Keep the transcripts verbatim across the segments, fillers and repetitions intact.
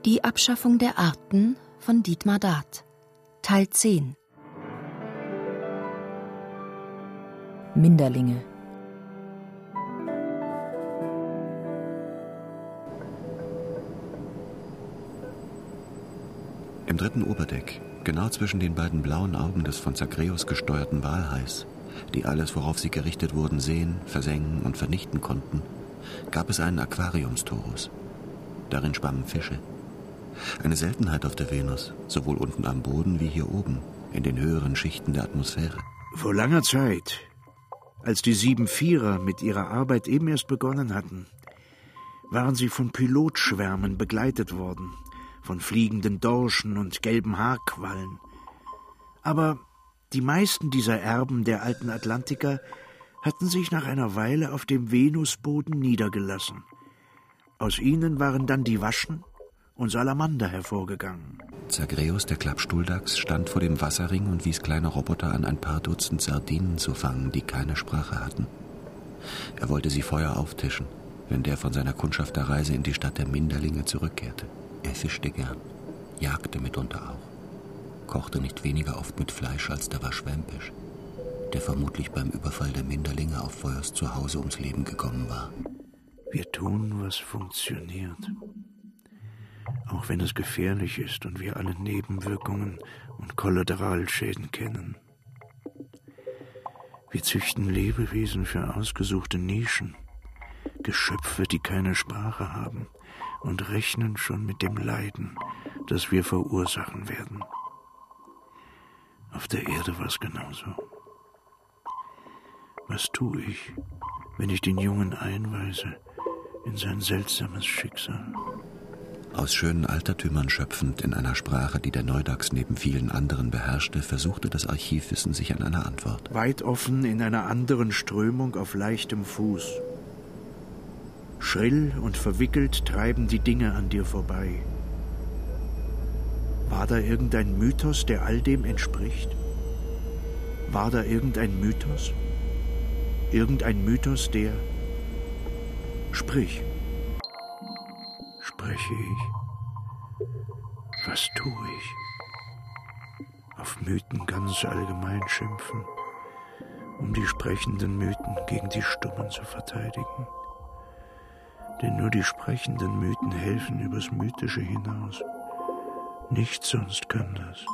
Die Abschaffung der Arten von Dietmar Dart. Teil zehn. Minderlinge. Im dritten Oberdeck, genau zwischen den beiden blauen Augen des von Zagreus gesteuerten Walhais, die alles, worauf sie gerichtet wurden, sehen, versengen und vernichten konnten, gab es einen Aquariumstorus. Darin schwammen Fische. Eine Seltenheit auf der Venus, sowohl unten am Boden wie hier oben, in den höheren Schichten der Atmosphäre. Vor langer Zeit, als die sieben Vierer mit ihrer Arbeit eben erst begonnen hatten, waren sie von Pilotschwärmen begleitet worden, von fliegenden Dorschen und gelben Haarquallen. Aber die meisten dieser Erben der alten Atlantiker hatten sich nach einer Weile auf dem Venusboden niedergelassen. Aus ihnen waren dann die Waschen und Salamander hervorgegangen. Zagreus, der Klappstuhldachs, stand vor dem Wasserring und wies kleine Roboter an, ein paar Dutzend Sardinen zu fangen, die keine Sprache hatten. Er wollte sie Feuer auftischen, wenn der von seiner Kundschafterreise in die Stadt der Minderlinge zurückkehrte. Er fischte gern, jagte mitunter auch, kochte nicht weniger oft mit Fleisch als der Waschwämpisch, der vermutlich beim Überfall der Minderlinge auf Feuers zu Hause ums Leben gekommen war. Wir tun, was funktioniert. Auch wenn es gefährlich ist und wir alle Nebenwirkungen und Kollateralschäden kennen. Wir züchten Lebewesen für ausgesuchte Nischen, Geschöpfe, die keine Sprache haben, und rechnen schon mit dem Leiden, das wir verursachen werden. Auf der Erde war es genauso. Was tue ich, wenn ich den Jungen einweise in sein seltsames Schicksal? Aus schönen Altertümern schöpfend in einer Sprache, die der Neudachs neben vielen anderen beherrschte, versuchte das Archivwissen sich an eine Antwort. Weit offen in einer anderen Strömung auf leichtem Fuß. Schrill und verwickelt treiben die Dinge an dir vorbei. War da irgendein Mythos, der all dem entspricht? War da irgendein Mythos? Irgendein Mythos, der... Sprich. Spreche ich? Was tue ich? Auf Mythen ganz allgemein schimpfen, um die sprechenden Mythen gegen die Stummen zu verteidigen. Denn nur die sprechenden Mythen helfen übers Mythische hinaus. Nichts sonst kann das.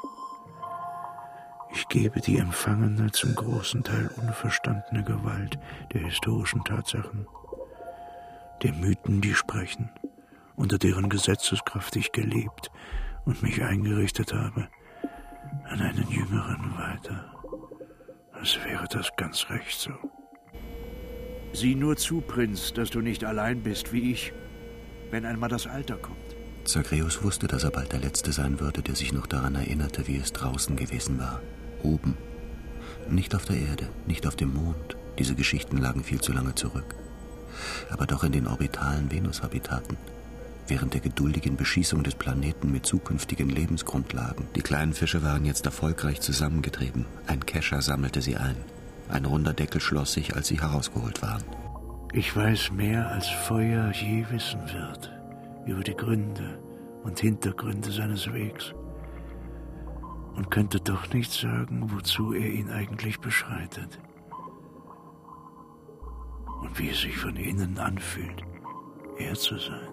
Ich gebe die empfangene, zum großen Teil unverstandene Gewalt der historischen Tatsachen, der Mythen, die sprechen, unter deren Gesetzeskraft ich gelebt und mich eingerichtet habe, an einen Jüngeren weiter. Als wäre das ganz recht so. Sieh nur zu, Prinz, dass du nicht allein bist wie ich, wenn einmal das Alter kommt. Zagreus wusste, dass er bald der Letzte sein würde, der sich noch daran erinnerte, wie es draußen gewesen war. Oben. Nicht auf der Erde, nicht auf dem Mond. Diese Geschichten lagen viel zu lange zurück. Aber doch in den orbitalen Venushabitaten. Während der geduldigen Beschießung des Planeten mit zukünftigen Lebensgrundlagen. Die kleinen Fische waren jetzt erfolgreich zusammengetrieben. Ein Kescher sammelte sie ein. Ein runder Deckel schloss sich, als sie herausgeholt waren. Ich weiß mehr, als Feuer je wissen wird, über die Gründe und Hintergründe seines Wegs. Und könnte doch nicht sagen, wozu er ihn eigentlich beschreitet. Und wie es sich von innen anfühlt, er zu sein.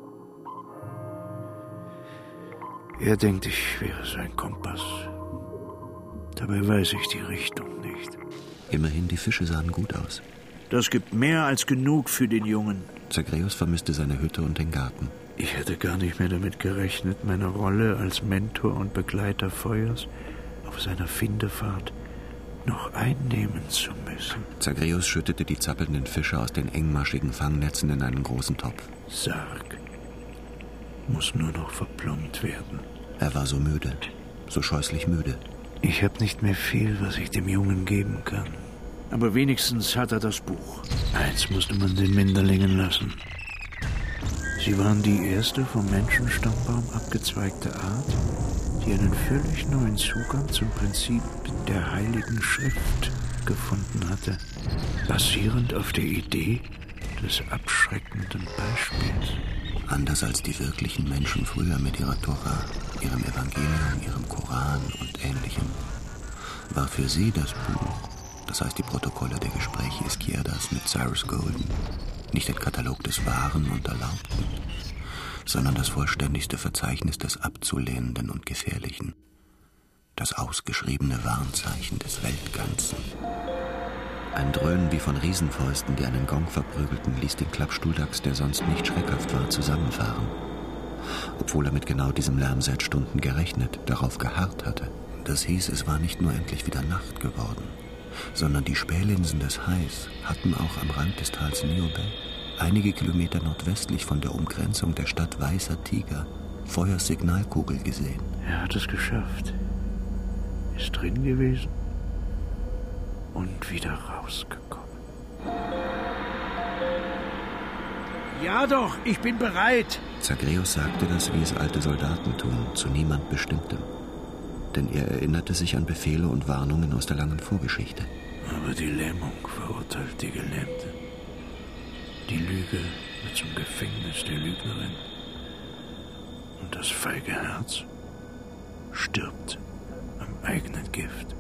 Er denkt, ich wäre sein Kompass. Dabei weiß ich die Richtung nicht. Immerhin, die Fische sahen gut aus. Das gibt mehr als genug für den Jungen. Zagreus vermisste seine Hütte und den Garten. Ich hätte gar nicht mehr damit gerechnet, meine Rolle als Mentor und Begleiter Feuers auf seiner Findefahrt noch einnehmen zu müssen. Zagreus schüttete die zappelnden Fische aus den engmaschigen Fangnetzen in einen großen Topf. Sarg muss nur noch verplombt werden. Er war so müde, so scheußlich müde. Ich habe nicht mehr viel, was ich dem Jungen geben kann. Aber wenigstens hat er das Buch. Eins musste man den Minderlingen lassen. Sie waren die erste vom Menschenstammbaum abgezweigte Art, die einen völlig neuen Zugang zum Prinzip der Heiligen Schrift gefunden hatte, basierend auf der Idee des abschreckenden Beispiels. Anders als die wirklichen Menschen früher mit ihrer Tora, ihrem Evangelium, ihrem Koran und Ähnlichem, war für sie das Buch, das heißt die Protokolle der Gespräche Izquierdas mit Cyrus Golden, nicht ein Katalog des Wahren und Erlaubten, sondern das vollständigste Verzeichnis des Abzulehnenden und Gefährlichen, das ausgeschriebene Warnzeichen des Weltganzen. Ein Dröhnen wie von Riesenfäusten, die einen Gong verprügelten, ließ den Klappstuhldachs, der sonst nicht schreckhaft war, zusammenfahren. Obwohl er mit genau diesem Lärm seit Stunden gerechnet, darauf geharrt hatte. Das hieß, es war nicht nur endlich wieder Nacht geworden, sondern die Spählinsen des Hais hatten auch am Rand des Tals Niobe, einige Kilometer nordwestlich von der Umgrenzung der Stadt Weißer Tiger, Feuers Signalkugel gesehen. Er hat es geschafft. Ist drin gewesen und wieder rausgekommen. Ja doch, ich bin bereit. Zagreus sagte das, wie es alte Soldaten tun, zu niemand Bestimmtem. Denn er erinnerte sich an Befehle und Warnungen aus der langen Vorgeschichte. Aber die Lähmung verurteilt die Gelähmte. Die Lüge wird zum Gefängnis der Lügnerin. Und das feige Herz stirbt am eigenen Gift.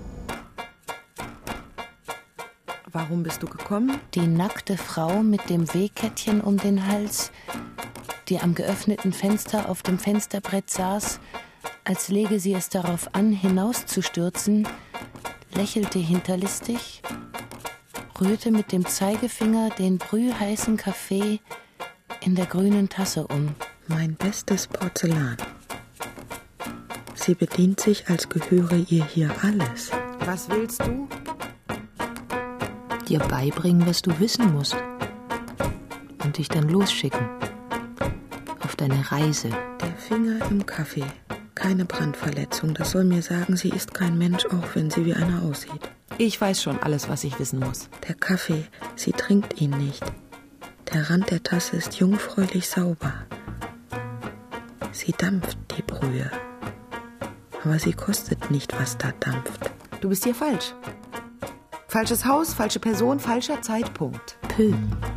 Warum bist du gekommen? Die nackte Frau mit dem Wehkettchen um den Hals, die am geöffneten Fenster auf dem Fensterbrett saß, als lege sie es darauf an, hinauszustürzen, lächelte hinterlistig, rührte mit dem Zeigefinger den brühheißen Kaffee in der grünen Tasse um. Mein bestes Porzellan. Sie bedient sich, als gehöre ihr hier alles. Was willst du? Dir beibringen, was du wissen musst. Und dich dann losschicken. Auf deine Reise. Der Finger im Kaffee. Keine Brandverletzung. Das soll mir sagen, sie ist kein Mensch, auch wenn sie wie einer aussieht. Ich weiß schon alles, was ich wissen muss. Der Kaffee, sie trinkt ihn nicht. Der Rand der Tasse ist jungfräulich sauber. Sie dampft, die Brühe. Aber sie kostet nicht, was da dampft. Du bist hier falsch. Falsches Haus, falsche Person, falscher Zeitpunkt. Pö.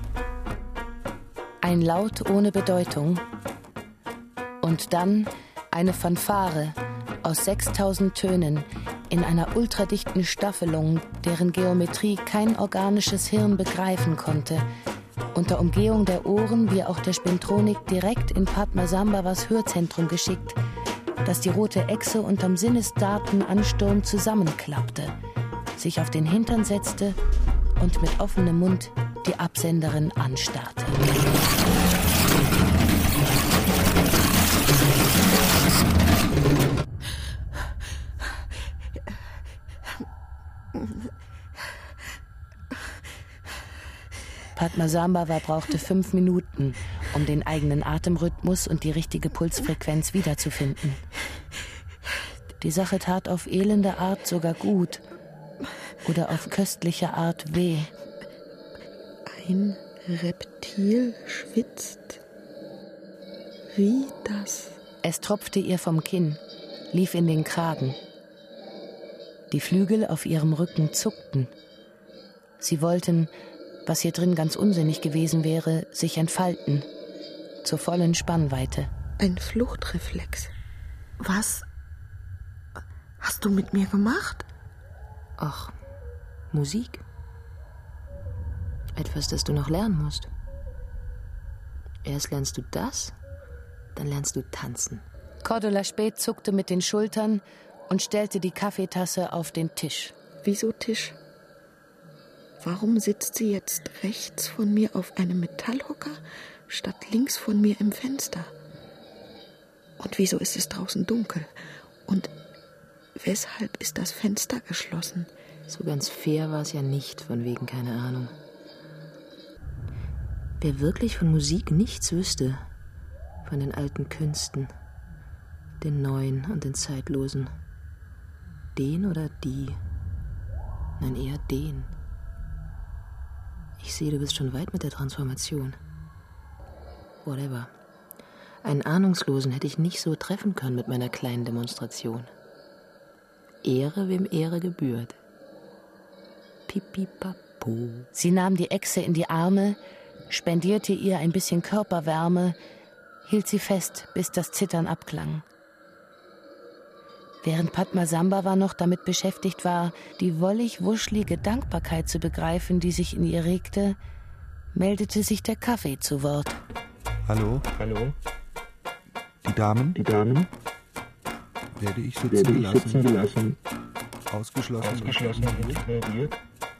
Ein Laut ohne Bedeutung. Und dann eine Fanfare aus sechstausend Tönen in einer ultradichten Staffelung, deren Geometrie kein organisches Hirn begreifen konnte. Unter Umgehung der Ohren wie auch der Spintronik direkt in Padmasambhavas Hörzentrum geschickt, das die rote Echse unterm Sinnesdatenansturm zusammenklappte, sich auf den Hintern setzte und mit offenem Mund die Absenderin anstarrte. Padmasambhava brauchte fünf Minuten, um den eigenen Atemrhythmus und die richtige Pulsfrequenz wiederzufinden. Die Sache tat auf elende Art sogar gut oder auf köstliche Art weh. Ein Reptil schwitzt. Wie das? Es tropfte ihr vom Kinn, lief in den Kragen. Die Flügel auf ihrem Rücken zuckten. Sie wollten, was hier drin ganz unsinnig gewesen wäre, sich entfalten, zur vollen Spannweite. Ein Fluchtreflex. Was hast du mit mir gemacht? Ach, Musik. Etwas, das du noch lernen musst. Erst lernst du das, dann lernst du tanzen. Cordula Spät zuckte mit den Schultern und stellte die Kaffeetasse auf den Tisch. Wieso Tisch? Warum sitzt sie jetzt rechts von mir auf einem Metallhocker, statt links von mir im Fenster? Und wieso ist es draußen dunkel? Und weshalb ist das Fenster geschlossen? So ganz fair war es ja nicht, von wegen keine Ahnung. Wer wirklich von Musik nichts wüsste, von den alten Künsten, den neuen und den zeitlosen, den oder die, nein, eher den. Ich sehe, du bist schon weit mit der Transformation. Whatever. Einen Ahnungslosen hätte ich nicht so treffen können mit meiner kleinen Demonstration. Ehre, wem Ehre gebührt. Pipipapo. Sie nahm die Echse in die Arme, spendierte ihr ein bisschen Körperwärme hielt sie fest, bis das Zittern abklang. Während Padmasambhava noch damit beschäftigt war, die wollig-wuschlige Dankbarkeit zu begreifen, die sich in ihr regte, meldete sich der Kaffee zu Wort. Hallo? Hallo? Die Damen? Die Damen? Werde ich sitzen Werde ich gelassen? sitzen gelassen? Ausgeschlossen? Ausgeschlossen und ignoriert?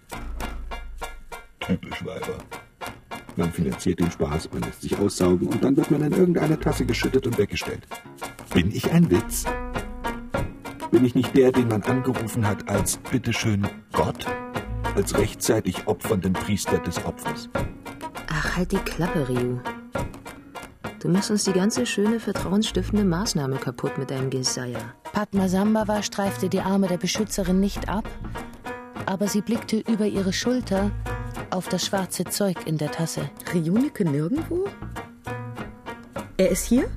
Typisch Weiber. Man finanziert den Spaß, man lässt sich aussaugen und dann wird man in irgendeine Tasse geschüttet und weggestellt. Bin ich ein Witz? Bin ich nicht der, den man angerufen hat als, bitteschön, Gott? Als rechtzeitig opfernden Priester des Opfers? Ach, halt die Klappe, Ryu. Du machst uns die ganze schöne, vertrauensstiftende Maßnahme kaputt mit deinem Geseier. Padmasambhava streifte die Arme der Beschützerin nicht ab, aber sie blickte über ihre Schulter auf das schwarze Zeug in der Tasse. Ryunike nirgendwo? Er ist hier?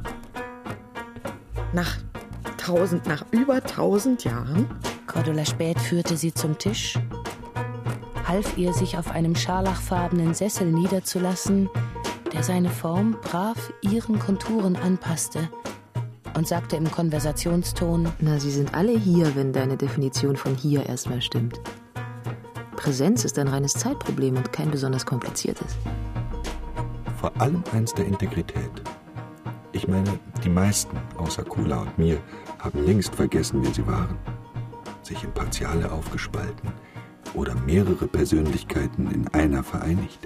Nach tausend, nach über tausend Jahren? Cordula Späth führte sie zum Tisch, half ihr, sich auf einem scharlachfarbenen Sessel niederzulassen, der seine Form brav ihren Konturen anpasste, und sagte im Konversationston: Na, sie sind alle hier, wenn deine Definition von hier erstmal stimmt. Präsenz ist ein reines Zeitproblem und kein besonders kompliziertes. Vor allem eins der Integrität. Ich meine, die meisten, außer Kula und mir, haben längst vergessen, wer sie waren. Sich in Partiale aufgespalten oder mehrere Persönlichkeiten in einer vereinigt.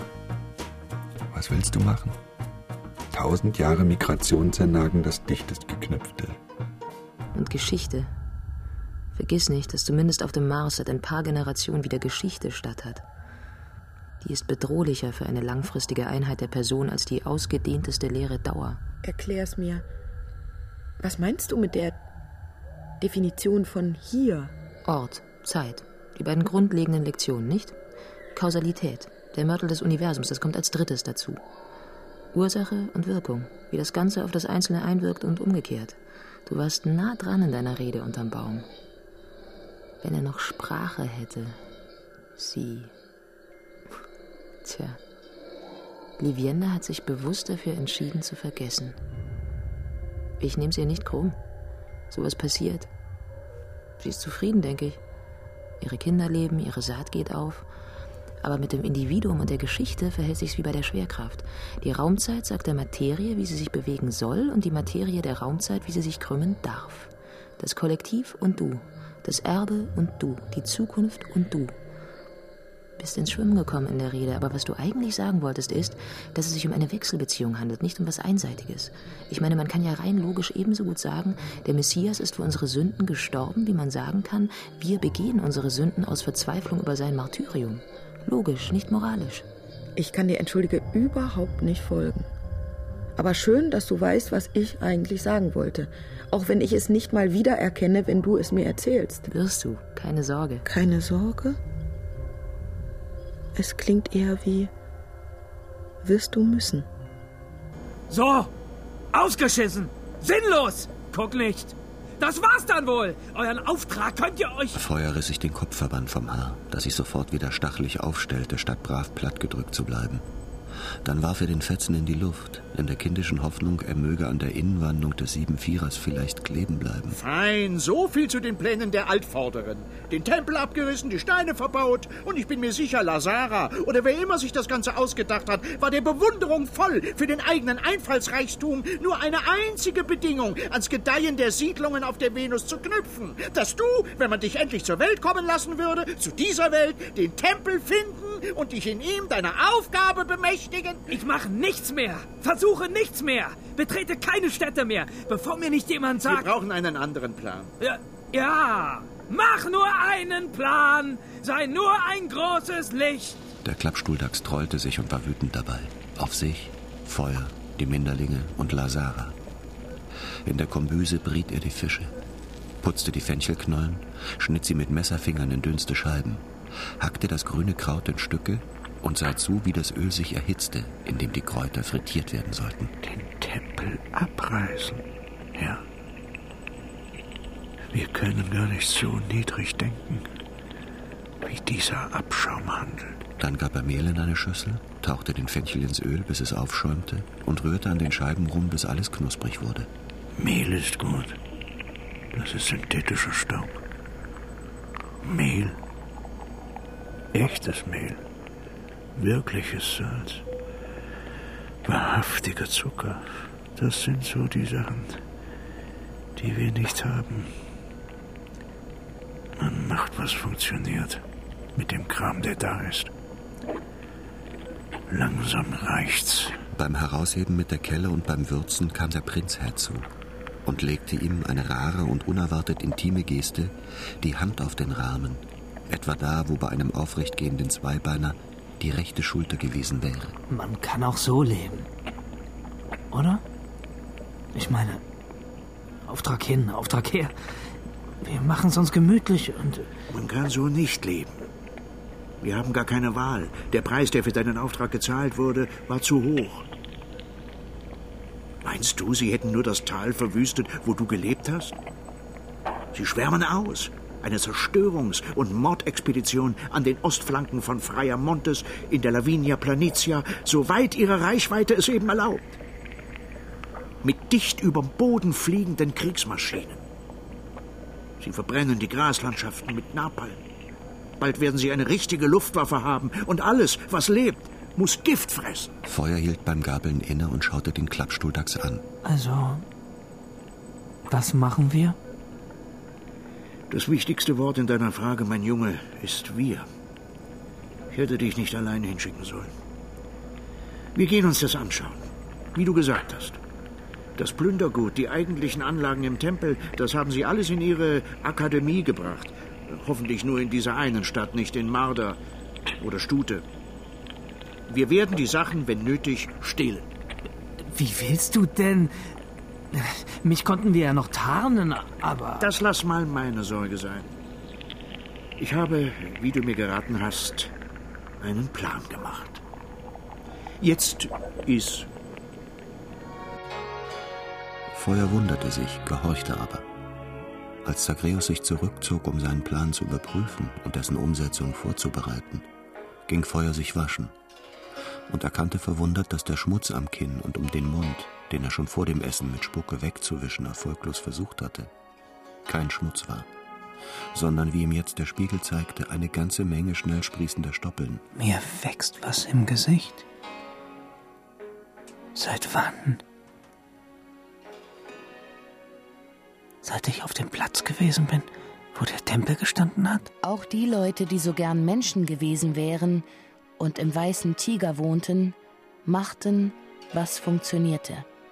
Was willst du machen? Tausend Jahre Migration zernagen das dichtest geknüpfte. Und Geschichte. Vergiss nicht, dass zumindest auf dem Mars seit ein paar Generationen wieder Geschichte statt hat. Die ist bedrohlicher für eine langfristige Einheit der Person als die ausgedehnteste leere Dauer. Erklär's mir. Was meinst du mit der Definition von hier? Ort, Zeit. Die beiden grundlegenden Lektionen, nicht? Kausalität. Der Mörtel des Universums, das kommt als drittes dazu. Ursache und Wirkung, wie das Ganze auf das Einzelne einwirkt und umgekehrt. Du warst nah dran in deiner Rede unterm Baum. Wenn er noch Sprache hätte. Sie. Tja. Livienda hat sich bewusst dafür entschieden zu vergessen. Ich nehm's ihr nicht krumm. Sowas passiert. Sie ist zufrieden, denke ich. Ihre Kinder leben, ihre Saat geht auf. Aber mit dem Individuum und der Geschichte verhält sich's wie bei der Schwerkraft. Die Raumzeit sagt der Materie, wie sie sich bewegen soll, und die Materie der Raumzeit, wie sie sich krümmen darf. Das Kollektiv und du. Das Erbe und du. Die Zukunft und du. Bist ins Schwimmen gekommen in der Rede, aber was du eigentlich sagen wolltest ist, dass es sich um eine Wechselbeziehung handelt, nicht um was Einseitiges. Ich meine, man kann ja rein logisch ebenso gut sagen, der Messias ist für unsere Sünden gestorben, wie man sagen kann, wir begehen unsere Sünden aus Verzweiflung über sein Martyrium. Logisch, nicht moralisch. Ich kann dir, entschuldige, überhaupt nicht folgen. Aber schön, dass du weißt, was ich eigentlich sagen wollte. Auch wenn ich es nicht mal wiedererkenne, wenn du es mir erzählst. Wirst du, keine Sorge. Keine Sorge? Es klingt eher wie, wirst du müssen. So, ausgeschissen, sinnlos, guck nicht. Das war's dann wohl. Euren Auftrag könnt ihr euch... Feuer riss sich den Kopfverband vom Haar, das sich sofort wieder stachelig aufstellte, statt brav plattgedrückt zu bleiben. Dann warf er den Fetzen in die Luft, in der kindischen Hoffnung, er möge an der Innenwandlung des Siebenvierers vielleicht kleben bleiben. Fein, so viel zu den Plänen der Altvorderen. Den Tempel abgerissen, die Steine verbaut und ich bin mir sicher, Lazara oder wer immer sich das Ganze ausgedacht hat, war der Bewunderung voll für den eigenen Einfallsreichtum nur eine einzige Bedingung ans Gedeihen der Siedlungen auf der Venus zu knüpfen. Dass du, wenn man dich endlich zur Welt kommen lassen würde, zu dieser Welt den Tempel finden und dich in ihm deiner Aufgabe bemächtigen. Ich mache nichts mehr, versuche nichts mehr, betrete keine Städte mehr, bevor mir nicht jemand sagt... Wir brauchen einen anderen Plan. Ja, ja, mach nur einen Plan, sei nur ein großes Licht. Der Klappstuhldachs trollte sich und war wütend dabei. Auf sich, Feuer, die Minderlinge und Lazara. In der Kombüse briet er die Fische, putzte die Fenchelknollen, schnitt sie mit Messerfingern in dünnste Scheiben, hackte das grüne Kraut in Stücke und sah zu, wie das Öl sich erhitzte, indem die Kräuter frittiert werden sollten. Den Tempel abreißen, ja. Wir können gar nicht so niedrig denken, wie dieser Abschaum handelt. Dann gab er Mehl in eine Schüssel, tauchte den Fenchel ins Öl, bis es aufschäumte, und rührte an den Scheiben rum, bis alles knusprig wurde. Mehl ist gut. Das ist synthetischer Staub. Mehl. Echtes Mehl. Wirkliches Salz. Wahrhaftiger Zucker. Das sind so die Sachen, die wir nicht haben. Man macht, was funktioniert. Mit dem Kram, der da ist. Langsam reicht's. Beim Herausheben mit der Kelle und beim Würzen kam der Prinz herzu und legte ihm eine rare und unerwartet intime Geste, die Hand auf den Rahmen, etwa da, wo bei einem aufrechtgehenden Zweibeiner die rechte Schulter gewesen wäre. Man kann auch so leben. Oder? Ich meine, Auftrag hin, Auftrag her. Wir machen es uns gemütlich und... Man kann so nicht leben. Wir haben gar keine Wahl. Der Preis, der für deinen Auftrag gezahlt wurde, war zu hoch. Meinst du, sie hätten nur das Tal verwüstet, wo du gelebt hast? Sie schwärmen aus. Eine Zerstörungs- und Mordexpedition an den Ostflanken von Freia Montes in der Lavinia Planitia, soweit ihre Reichweite es eben erlaubt. Mit dicht überm Boden fliegenden Kriegsmaschinen. Sie verbrennen die Graslandschaften mit Napalm. Bald werden sie eine richtige Luftwaffe haben und alles, was lebt, muss Gift fressen. Feuer hielt beim Gabeln inne und schaute den Klappstuhldachs an. Also, was machen wir? Das wichtigste Wort in deiner Frage, mein Junge, ist wir. Ich hätte dich nicht allein hinschicken sollen. Wir gehen uns das anschauen, wie du gesagt hast. Das Plündergut, die eigentlichen Anlagen im Tempel, das haben sie alles in ihre Akademie gebracht. Hoffentlich nur in dieser einen Stadt, nicht in Marder oder Stute. Wir werden die Sachen, wenn nötig, stehlen. Wie willst du denn? Mich konnten wir ja noch tarnen, aber... Das lass mal meine Sorge sein. Ich habe, wie du mir geraten hast, einen Plan gemacht. Jetzt ist... Feuer wunderte sich, gehorchte aber. Als Zagreus sich zurückzog, um seinen Plan zu überprüfen und dessen Umsetzung vorzubereiten, ging Feuer sich waschen und erkannte verwundert, dass der Schmutz am Kinn und um den Mund, den er schon vor dem Essen mit Spucke wegzuwischen erfolglos versucht hatte, kein Schmutz war, sondern, wie ihm jetzt der Spiegel zeigte, eine ganze Menge schnell sprießender Stoppeln. Mir wächst was im Gesicht. Seit wann? Seit ich auf dem Platz gewesen bin, wo der Tempel gestanden hat? Auch die Leute, die so gern Menschen gewesen wären und im Weißen Tiger wohnten, machten, was funktionierte.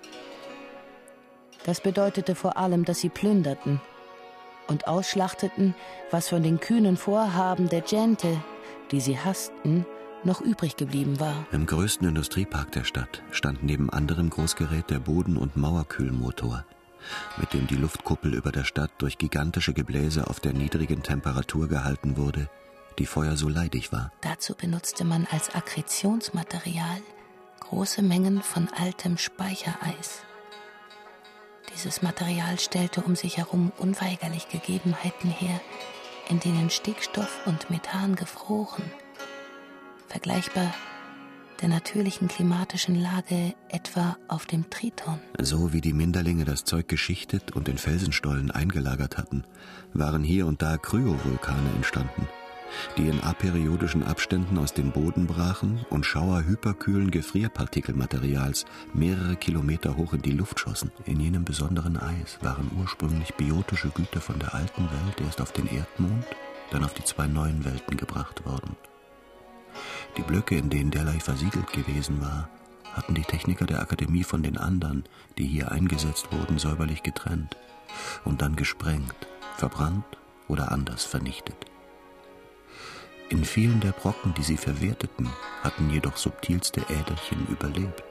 Das bedeutete vor allem, dass sie plünderten und ausschlachteten, was von den kühnen Vorhaben der Gente, die sie hassten, noch übrig geblieben war. Im größten Industriepark der Stadt stand neben anderem Großgerät der Boden- und Mauerkühlmotor, mit dem die Luftkuppel über der Stadt durch gigantische Gebläse auf der niedrigen Temperatur gehalten wurde, die Feuer so leidig war. Dazu benutzte man als Akkretionsmaterial große Mengen von altem Speichereis. Dieses Material stellte um sich herum unweigerlich Gegebenheiten her, in denen Stickstoff und Methan gefroren, vergleichbar der natürlichen klimatischen Lage etwa auf dem Triton. So wie die Minderlinge das Zeug geschichtet und in Felsenstollen eingelagert hatten, waren hier und da Kryovulkane entstanden, die in aperiodischen Abständen aus dem Boden brachen und Schauer hyperkühlen Gefrierpartikelmaterials mehrere Kilometer hoch in die Luft schossen. In jenem besonderen Eis waren ursprünglich biotische Güter von der alten Welt erst auf den Erdmond, dann auf die zwei neuen Welten gebracht worden. Die Blöcke, in denen derlei versiegelt gewesen war, hatten die Techniker der Akademie von den anderen, die hier eingesetzt wurden, säuberlich getrennt und dann gesprengt, verbrannt oder anders vernichtet. In vielen der Brocken, die sie verwerteten, hatten jedoch subtilste Äderchen überlebt.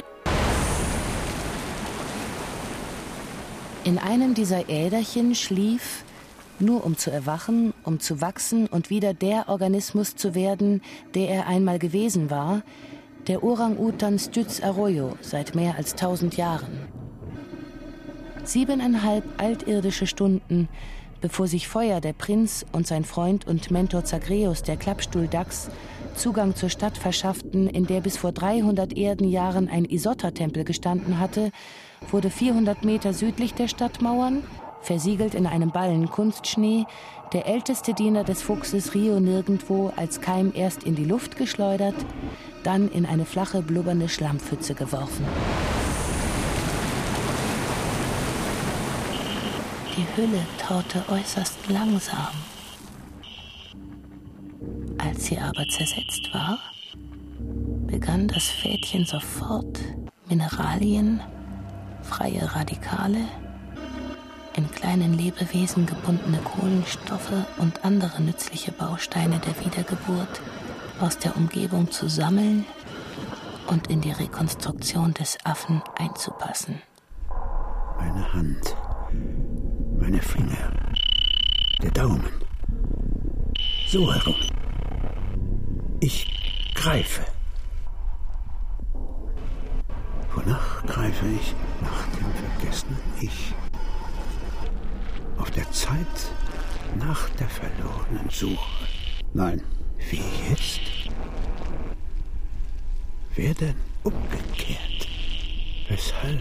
In einem dieser Äderchen schlief, nur um zu erwachen, um zu wachsen und wieder der Organismus zu werden, der er einmal gewesen war, der Orang-Utan Styx Arroyo seit mehr als tausend Jahren. Siebeneinhalb altirdische Stunden, bevor sich Feuer, der Prinz, und sein Freund und Mentor Zagreus, der Klappstuhldachs, Zugang zur Stadt verschafften, in der bis vor dreihundert Erdenjahren ein Isotta-Tempel gestanden hatte, wurde vierhundert Meter südlich der Stadtmauern, versiegelt in einem Ballen Kunstschnee, der älteste Diener des Fuchses Rio Nirgendwo als Keim erst in die Luft geschleudert, dann in eine flache, blubbernde Schlammpfütze geworfen. Die Hülle taute äußerst langsam. Als sie aber zersetzt war, begann das Fädchen sofort Mineralien, freie Radikale, in kleinen Lebewesen gebundene Kohlenstoffe und andere nützliche Bausteine der Wiedergeburt aus der Umgebung zu sammeln und in die Rekonstruktion des Affen einzupassen. Meine Hand, meine Finger, der Daumen. So herum. Ich greife. Wonach greife ich? Nach dem vergessenen Ich. Auf der Zeit nach der verlorenen Suche. Nein, wie jetzt? Wer denn umgekehrt? Weshalb?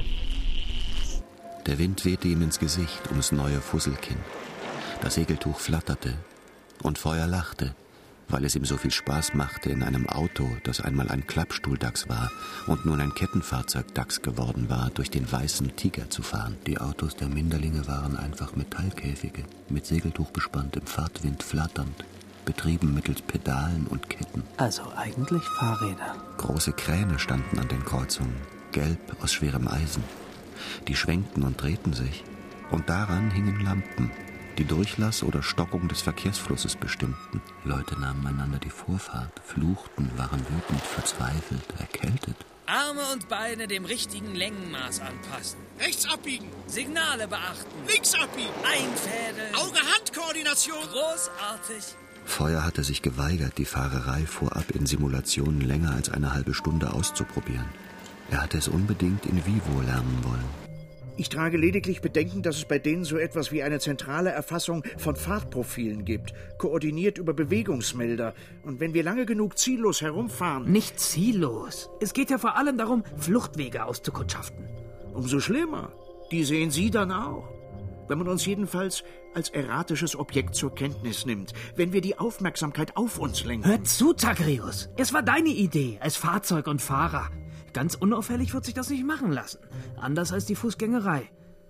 Der Wind wehte ihm ins Gesicht ums neue Fusselkinn. Das Segeltuch flatterte und Feuer lachte, weil es ihm so viel Spaß machte, in einem Auto, das einmal ein Klappstuhldachs war und nun ein Kettenfahrzeugdachs geworden war, durch den weißen Tiger zu fahren. Die Autos der Minderlinge waren einfach Metallkäfige, mit Segeltuch bespannt, im Fahrtwind flatternd, betrieben mittels Pedalen und Ketten. Also eigentlich Fahrräder. Große Kräne standen an den Kreuzungen, gelb aus schwerem Eisen. Die schwenkten und drehten sich, und daran hingen Lampen, die Durchlass oder Stockung des Verkehrsflusses bestimmten. Leute nahmen einander die Vorfahrt, fluchten, waren wütend, verzweifelt, erkältet. Arme und Beine dem richtigen Längenmaß anpassen. Rechts abbiegen. Signale beachten. Links abbiegen. Einfädeln. Auge-Hand-Koordination. Großartig. Feuer hatte sich geweigert, die Fahrerei vorab in Simulationen länger als eine halbe Stunde auszuprobieren. Er hatte es unbedingt in vivo lernen wollen. Ich trage lediglich Bedenken, dass es bei denen so etwas wie eine zentrale Erfassung von Fahrtprofilen gibt, koordiniert über Bewegungsmelder. Und wenn wir lange genug ziellos herumfahren... Nicht ziellos. Es geht ja vor allem darum, Fluchtwege auszukundschaften. Umso schlimmer. Die sehen Sie dann auch. Wenn man uns jedenfalls als erratisches Objekt zur Kenntnis nimmt, wenn wir die Aufmerksamkeit auf uns lenken... Hör zu, Zagreus. Es war deine Idee, als Fahrzeug und Fahrer. Ganz unauffällig wird sich das nicht machen lassen. Anders als die Fußgängerei.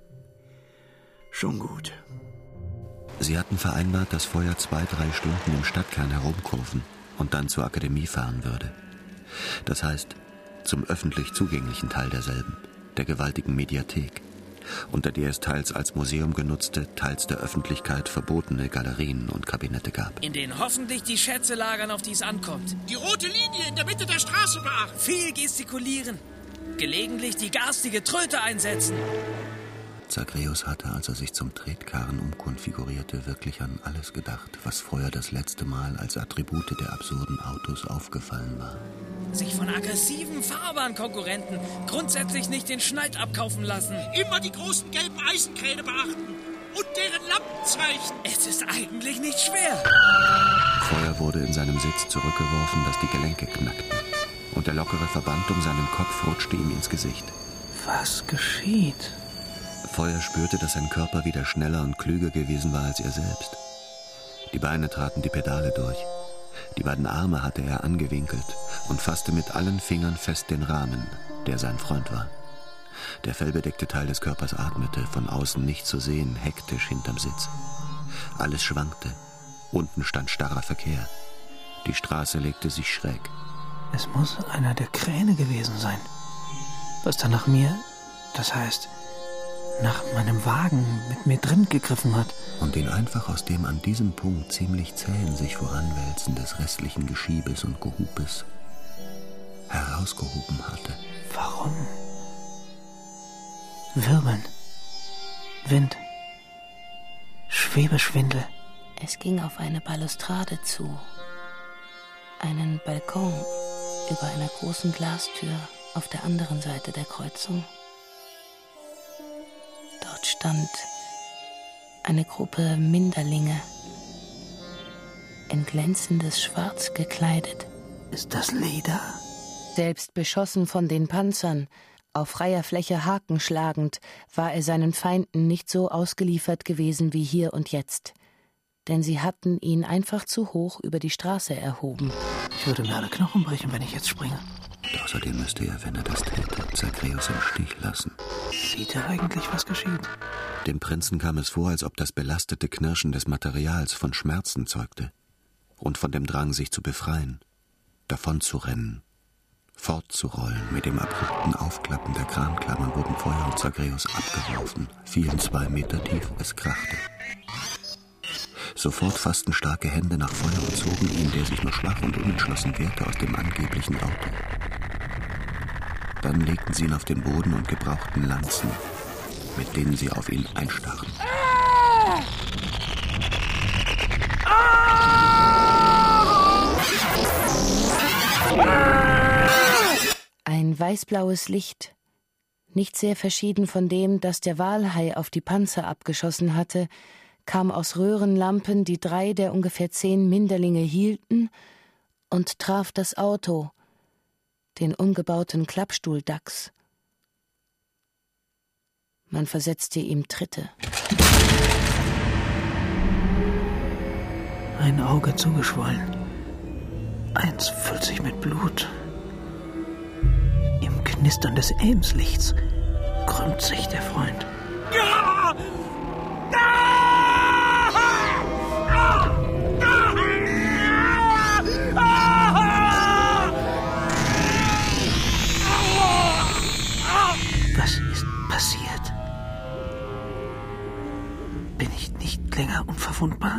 Schon gut. Sie hatten vereinbart, dass Feuer zwei, drei Stunden im Stadtkern herumkurven und dann zur Akademie fahren würde. Das heißt, zum öffentlich zugänglichen Teil derselben, der gewaltigen Mediathek, unter der es teils als Museum genutzte, teils der Öffentlichkeit verbotene Galerien und Kabinette gab. In denen hoffentlich die Schätze lagern, auf die es ankommt. Die rote Linie in der Mitte der Straße beachten. Viel gestikulieren. Gelegentlich die garstige Tröte einsetzen. Zagreus hatte, als er sich zum Tretkarren umkonfigurierte, wirklich an alles gedacht, was vorher das letzte Mal als Attribute der absurden Autos aufgefallen war. Sich von aggressiven Fahrbahnkonkurrenten grundsätzlich nicht den Schneid abkaufen lassen. Immer die großen gelben Eisenkräne beachten und deren Lampenzeichen. Es ist eigentlich nicht schwer. Feuer wurde in seinem Sitz zurückgeworfen, dass die Gelenke knackten. Und der lockere Verband um seinen Kopf rutschte ihm ins Gesicht. Was geschieht? Feuer spürte, dass sein Körper wieder schneller und klüger gewesen war als er selbst. Die Beine traten die Pedale durch. Die beiden Arme hatte er angewinkelt und fasste mit allen Fingern fest den Rahmen, der sein Freund war. Der fellbedeckte Teil des Körpers atmete, von außen nicht zu sehen, hektisch hinterm Sitz. Alles schwankte. Unten stand starrer Verkehr. Die Straße legte sich schräg. Es muss einer der Kräne gewesen sein. Was dann nach mir, das heißt, nach meinem Wagen mit mir drin gegriffen hat. Und ihn einfach aus dem an diesem Punkt ziemlich zähen sich voranwälzen des restlichen Geschiebes und Gehupes herausgehoben hatte. Warum? Wirbeln, Wind, Schwebeschwindel. Es ging auf eine Balustrade zu. Einen Balkon über einer großen Glastür auf der anderen Seite der Kreuzung. Dort stand eine Gruppe Minderlinge, in glänzendes Schwarz gekleidet. Ist das Leder? Selbst beschossen von den Panzern, auf freier Fläche Haken schlagend, war er seinen Feinden nicht so ausgeliefert gewesen wie hier und jetzt. Denn sie hatten ihn einfach zu hoch über die Straße erhoben. Ich würde mir alle Knochen brechen, wenn ich jetzt springe. Außerdem müsste er, wenn er das täte, Zagreus im Stich lassen. Sieht er eigentlich, was geschieht? Dem Prinzen kam es vor, als ob das belastete Knirschen des Materials von Schmerzen zeugte und von dem Drang, sich zu befreien, davonzurennen, fortzurollen. Mit dem abrupten Aufklappen der Kranklammern wurden Feuer und Zagreus abgeworfen, fielen zwei Meter tief, es krachte. Sofort fassten starke Hände nach Feuer und zogen ihn, der sich noch schwach und unentschlossen wehrte, aus dem angeblichen Auto. Dann legten sie ihn auf den Boden und gebrauchten Lanzen, mit denen sie auf ihn einstachen. Ein weißblaues Licht, nicht sehr verschieden von dem, das der Walhai auf die Panzer abgeschossen hatte, kam aus Röhrenlampen, die drei der ungefähr zehn Minderlinge hielten, und traf das Auto, den umgebauten Klappstuhl-Dachs. Man versetzte ihm Tritte. Ein Auge zugeschwollen. Eins füllt sich mit Blut. Im Knistern des Elmslichts krümmt sich der Freund. Ja! Was ist passiert? Bin ich nicht länger unverwundbar?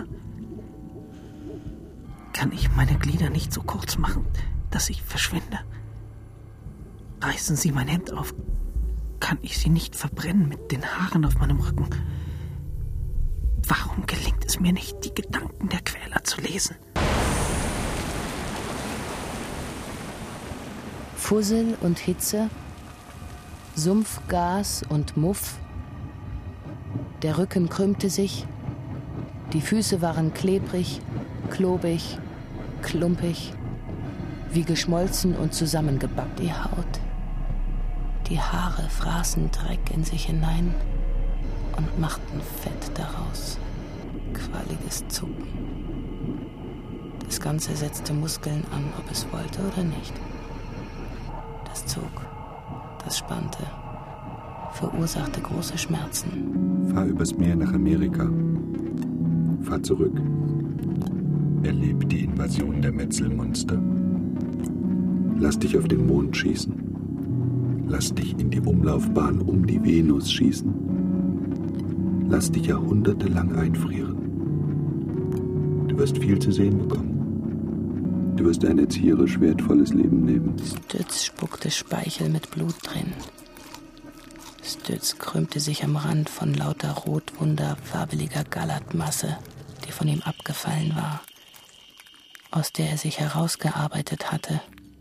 Kann ich meine Glieder nicht so kurz machen, dass ich verschwinde? Reißen Sie mein Hemd auf. Kann ich Sie nicht verbrennen mit den Haaren auf meinem Rücken? Warum gelingt es mir nicht, die Gedanken der Quäler zu lesen? Fussel und Hitze, Sumpf, Gas und Muff. Der Rücken krümmte sich, die Füße waren klebrig, klobig, klumpig, wie geschmolzen und zusammengebackt. Die Haut, die Haare fraßen Dreck in sich hinein und machten Fett daraus. Qualliges Zucken. Das Ganze setzte Muskeln an, ob es wollte oder nicht. Das zog, das spannte, verursachte große Schmerzen. Fahr übers Meer nach Amerika. Fahr zurück. Erleb die Invasion der Metzelmonster. Lass dich auf den Mond schießen. Lass dich in die Umlaufbahn um die Venus schießen. Lass dich jahrhundertelang einfrieren. Du wirst viel zu sehen bekommen. Du wirst ein erzieherisch wertvolles Leben leben. Stütz spuckte Speichel mit Blut drin. Stütz krümmte sich am Rand von lauter rotwunder, farbeliger Gallertmasse, die von ihm abgefallen war, aus der er sich herausgearbeitet hatte.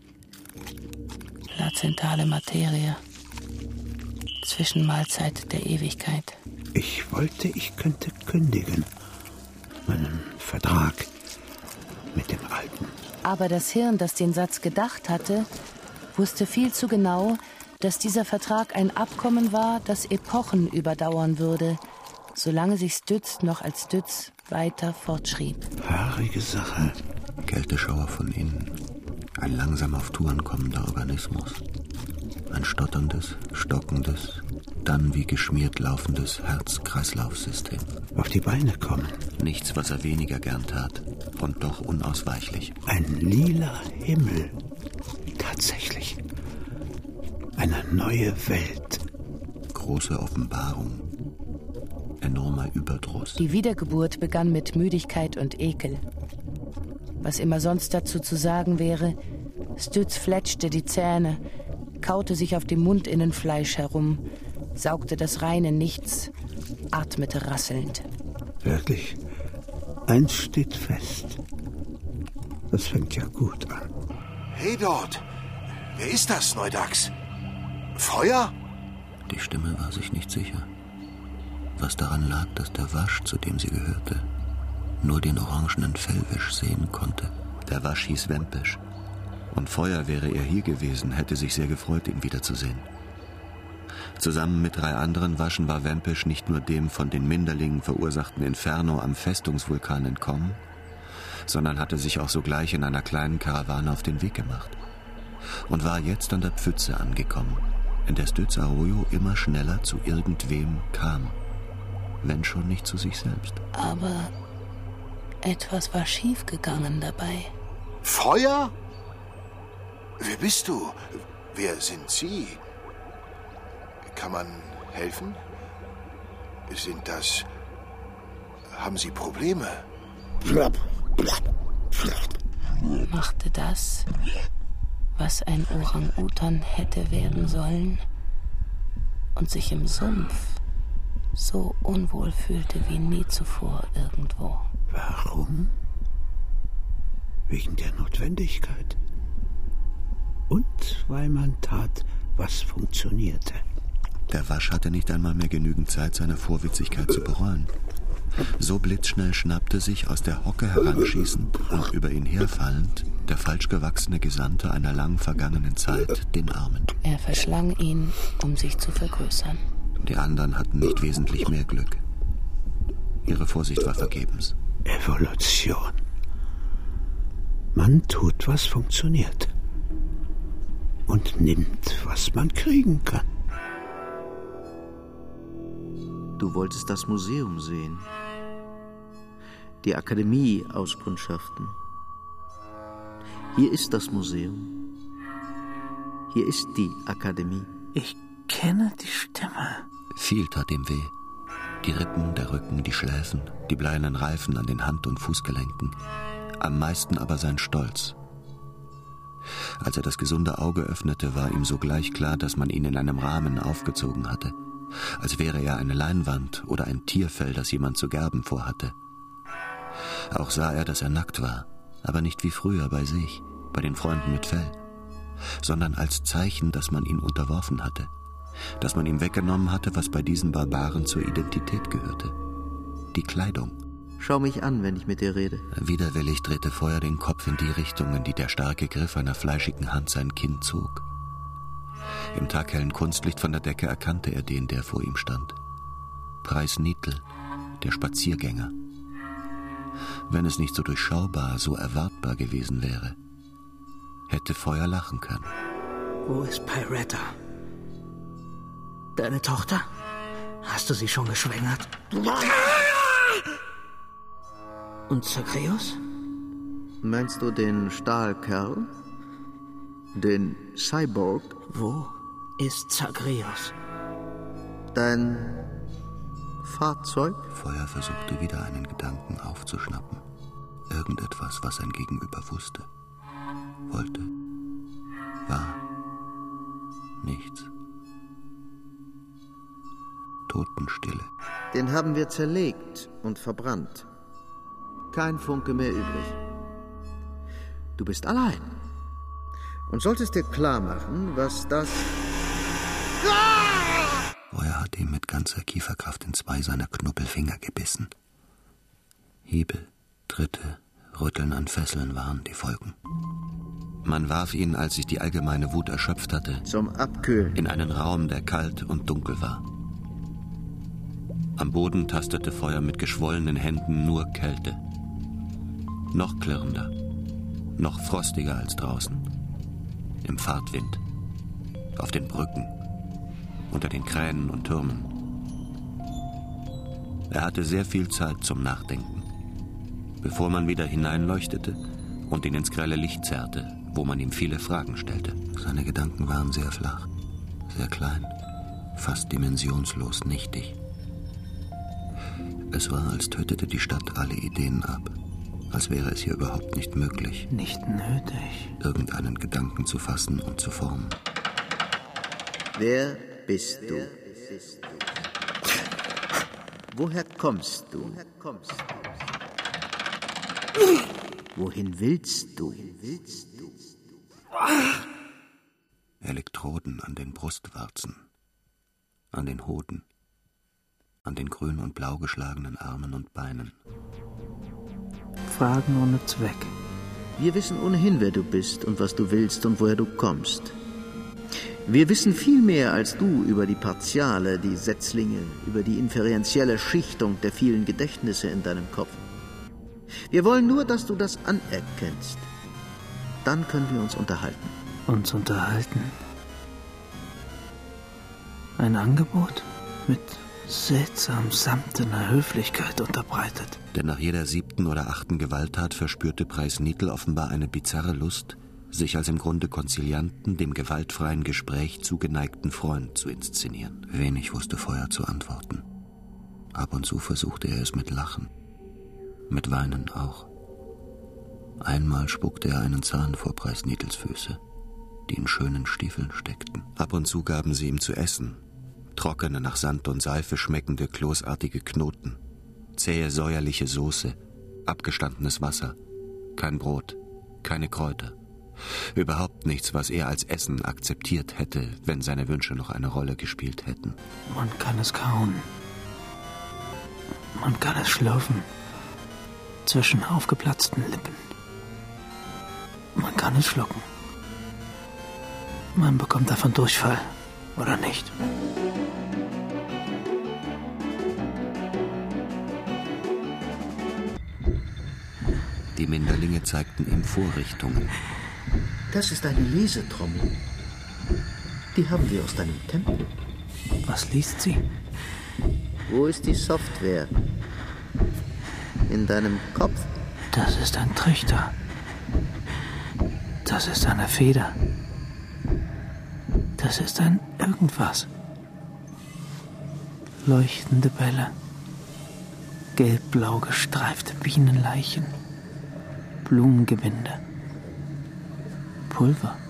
Plazentale Materie, Zwischenmahlzeit der Ewigkeit. Ich wollte, ich könnte kündigen. Meinen Vertrag mit dem Alten. Aber das Hirn, das den Satz gedacht hatte, wusste viel zu genau, dass dieser Vertrag ein Abkommen war, das Epochen überdauern würde, solange sich Stütz noch als Stütz weiter fortschrieb. Haarige Sache. Kälteschauer von innen. Ein langsam auf Touren kommender Organismus. Ein stotterndes, stockendes, dann wie geschmiert laufendes Herz-Kreislauf-System. Auf die Beine kommen. Nichts, was er weniger gern tat. Und doch unausweichlich. Ein lila Himmel. Tatsächlich. Eine neue Welt. Große Offenbarung. Enormer Überdruss. Die Wiedergeburt begann mit Müdigkeit und Ekel. Was immer sonst dazu zu sagen wäre, Stütz fletschte die Zähne, kaute sich auf dem Mundinnenfleisch herum, saugte das reine Nichts, atmete rasselnd. Wirklich, eins steht fest. Das fängt ja gut an. Hey dort! Wer ist das, Neudachs? Feuer? Die Stimme war sich nicht sicher. Was daran lag, dass der Wasch, zu dem sie gehörte, nur den orangenen Fellwisch sehen konnte. Der Wasch hieß Wempisch Und Feuer wäre er hier gewesen, hätte sich sehr gefreut, ihn wiederzusehen. Zusammen mit drei anderen Waschen war Wempesch nicht nur dem von den Minderlingen verursachten Inferno am Festungsvulkan entkommen, sondern hatte sich auch sogleich in einer kleinen Karawane auf den Weg gemacht und war jetzt an der Pfütze angekommen, in der Stütz Arroyo immer schneller zu irgendwem kam, wenn schon nicht zu sich selbst. Aber etwas war schiefgegangen dabei. Feuer? Wer bist du? Wer sind Sie? Kann man helfen? Sind das... Haben Sie Probleme? Machte das, was ein Orang-Utan hätte werden sollen und sich im Sumpf so unwohl fühlte wie nie zuvor irgendwo. Warum? Wegen der Notwendigkeit. Und weil man tat, was funktionierte. Der Wasch hatte nicht einmal mehr genügend Zeit, seine Vorwitzigkeit zu bereuen. So blitzschnell schnappte sich aus der Hocke heranschießend und über ihn herfallend der falsch gewachsene Gesandte einer lang vergangenen Zeit den Armen. Er verschlang ihn, um sich zu vergrößern. Die anderen hatten nicht wesentlich mehr Glück. Ihre Vorsicht war vergebens. Evolution. Man tut, was funktioniert. Und nimmt, was man kriegen kann. Du wolltest das Museum sehen. Die Akademie auskundschaften. Hier ist das Museum. Hier ist die Akademie. Ich kenne die Stimme. Viel tat ihm weh. Die Rippen, der Rücken, die Schläfen, die bleiernen Reifen an den Hand- und Fußgelenken. Am meisten aber sein Stolz. Als er das gesunde Auge öffnete, war ihm sogleich klar, dass man ihn in einem Rahmen aufgezogen hatte. Als wäre er eine Leinwand oder ein Tierfell, das jemand zu gerben vorhatte. Auch sah er, dass er nackt war, aber nicht wie früher bei sich, bei den Freunden mit Fell, sondern als Zeichen, dass man ihn unterworfen hatte, dass man ihm weggenommen hatte, was bei diesen Barbaren zur Identität gehörte. Die Kleidung. Schau mich an, wenn ich mit dir rede. Widerwillig drehte Feuer den Kopf in die Richtung, in die der starke Griff einer fleischigen Hand sein Kinn zog. Im taghellen Kunstlicht von der Decke erkannte er den, der vor ihm stand. Preis Nietl, der Spaziergänger. Wenn es nicht so durchschaubar, so erwartbar gewesen wäre, hätte Feuer lachen können. Wo ist Piretta? Deine Tochter? Hast du sie schon geschwängert? Und Zagreus? Meinst du den Stahlkerl? Den Cyborg? Wo ist Zagreus? Dein Fahrzeug? Feuer versuchte wieder einen Gedanken aufzuschnappen. Irgendetwas, was sein Gegenüber wusste, wollte, war nichts. Totenstille. Den haben wir zerlegt und verbrannt. Kein Funke mehr übrig. Du bist allein. Und solltest dir klar machen, was das... Feuer hatte ihm mit ganzer Kieferkraft in zwei seiner Knubbelfinger gebissen. Hiebe, Tritte, Rütteln an Fesseln waren die Folgen. Man warf ihn, als sich die allgemeine Wut erschöpft hatte, zum Abkühlen in einen Raum, der kalt und dunkel war. Am Boden tastete Feuer mit geschwollenen Händen nur Kälte. Noch klirrender, noch frostiger als draußen. Im Fahrtwind, auf den Brücken, unter den Kränen und Türmen. Er hatte sehr viel Zeit zum Nachdenken, bevor man wieder hineinleuchtete und ihn ins grelle Licht zerrte, wo man ihm viele Fragen stellte. Seine Gedanken waren sehr flach, sehr klein, fast dimensionslos nichtig. Es war, als tötete die Stadt alle Ideen ab, als wäre es hier überhaupt nicht möglich, nicht nötig, irgendeinen Gedanken zu fassen und zu formen. Wer bist du? Woher kommst du? Wohin willst du? Elektroden an den Brustwarzen, an den Hoden, an den grün und blau geschlagenen Armen und Beinen. Fragen ohne Zweck. Wir wissen ohnehin, wer du bist und was du willst und woher du kommst. Wir wissen viel mehr als du über die Partiale, die Setzlinge, über die inferentielle Schichtung der vielen Gedächtnisse in deinem Kopf. Wir wollen nur, dass du das anerkennst. Dann können wir uns unterhalten. Uns unterhalten? Ein Angebot mit seltsam samtener Höflichkeit unterbreitet. Denn nach jeder siebten oder achten Gewalttat verspürte Preisnitel offenbar eine bizarre Lust, sich als im Grunde konzilianten, dem gewaltfreien Gespräch zugeneigten Freund zu inszenieren. Wenig wusste Feuer zu antworten. Ab und zu versuchte er es mit Lachen, mit Weinen auch. Einmal spuckte er einen Zahn vor Preisnitels Füße, die in schönen Stiefeln steckten. Ab und zu gaben sie ihm zu essen, trockene, nach Sand und Seife schmeckende, kloßartige Knoten, zähe, säuerliche Soße, abgestandenes Wasser, kein Brot, keine Kräuter. Überhaupt nichts, was er als Essen akzeptiert hätte, wenn seine Wünsche noch eine Rolle gespielt hätten. Man kann es kauen. Man kann es schlürfen. Zwischen aufgeplatzten Lippen. Man kann es schlucken. Man bekommt davon Durchfall, oder nicht? Die Minderlinge zeigten ihm Vorrichtungen. Das ist eine Lesetrommel. Die haben wir aus deinem Tempel. Was liest sie? Wo ist die Software? In deinem Kopf? Das ist ein Trichter. Das ist eine Feder. Das ist ein irgendwas. Leuchtende Bälle. Gelb-blau gestreifte Bienenleichen. Blumengewinde. Pulver.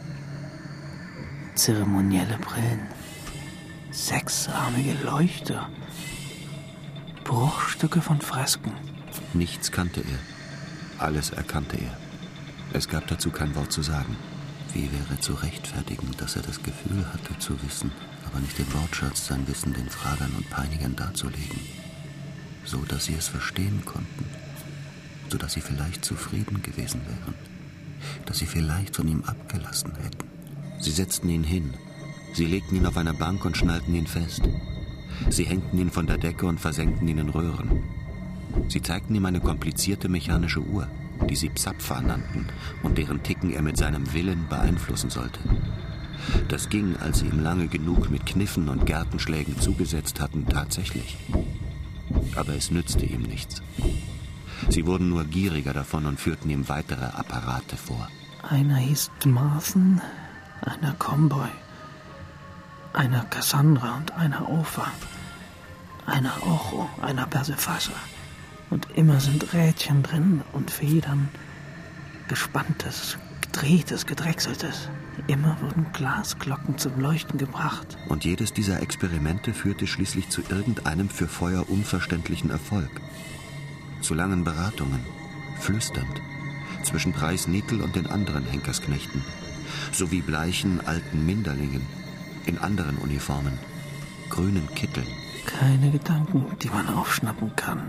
Zeremonielle Brillen. Sechsarmige Leuchter. Bruchstücke von Fresken. Nichts kannte er. Alles erkannte er. Es gab dazu kein Wort zu sagen. Wie wäre zu rechtfertigen, dass er das Gefühl hatte zu wissen, aber nicht den Wortschatz, sein Wissen den Fragern und Peinigern darzulegen, so dass sie es verstehen konnten, so dass sie vielleicht zufrieden gewesen wären, dass sie vielleicht von ihm abgelassen hätten. Sie setzten ihn hin, sie legten ihn auf eine Bank und schnallten ihn fest. Sie hängten ihn von der Decke und versenkten ihn in Röhren. Sie zeigten ihm eine komplizierte mechanische Uhr, die sie Psapfa nannten und deren Ticken er mit seinem Willen beeinflussen sollte. Das ging, als sie ihm lange genug mit Kniffen und Gertenschlägen zugesetzt hatten, tatsächlich. Aber es nützte ihm nichts. Sie wurden nur gieriger davon und führten ihm weitere Apparate vor. Einer hieß Marthen, einer Comboy, einer Cassandra und einer Ofa, einer Ocho, einer Persephasse. Und immer sind Rädchen drin und Federn, gespanntes, gedrehtes, gedrechseltes. Immer wurden Glasglocken zum Leuchten gebracht. Und jedes dieser Experimente führte schließlich zu irgendeinem für Feuer unverständlichen Erfolg. Zu langen Beratungen, flüsternd, zwischen Preisnitel und den anderen Henkersknechten, sowie bleichen alten Minderlingen, in anderen Uniformen, grünen Kitteln. Keine Gedanken, die man aufschnappen kann.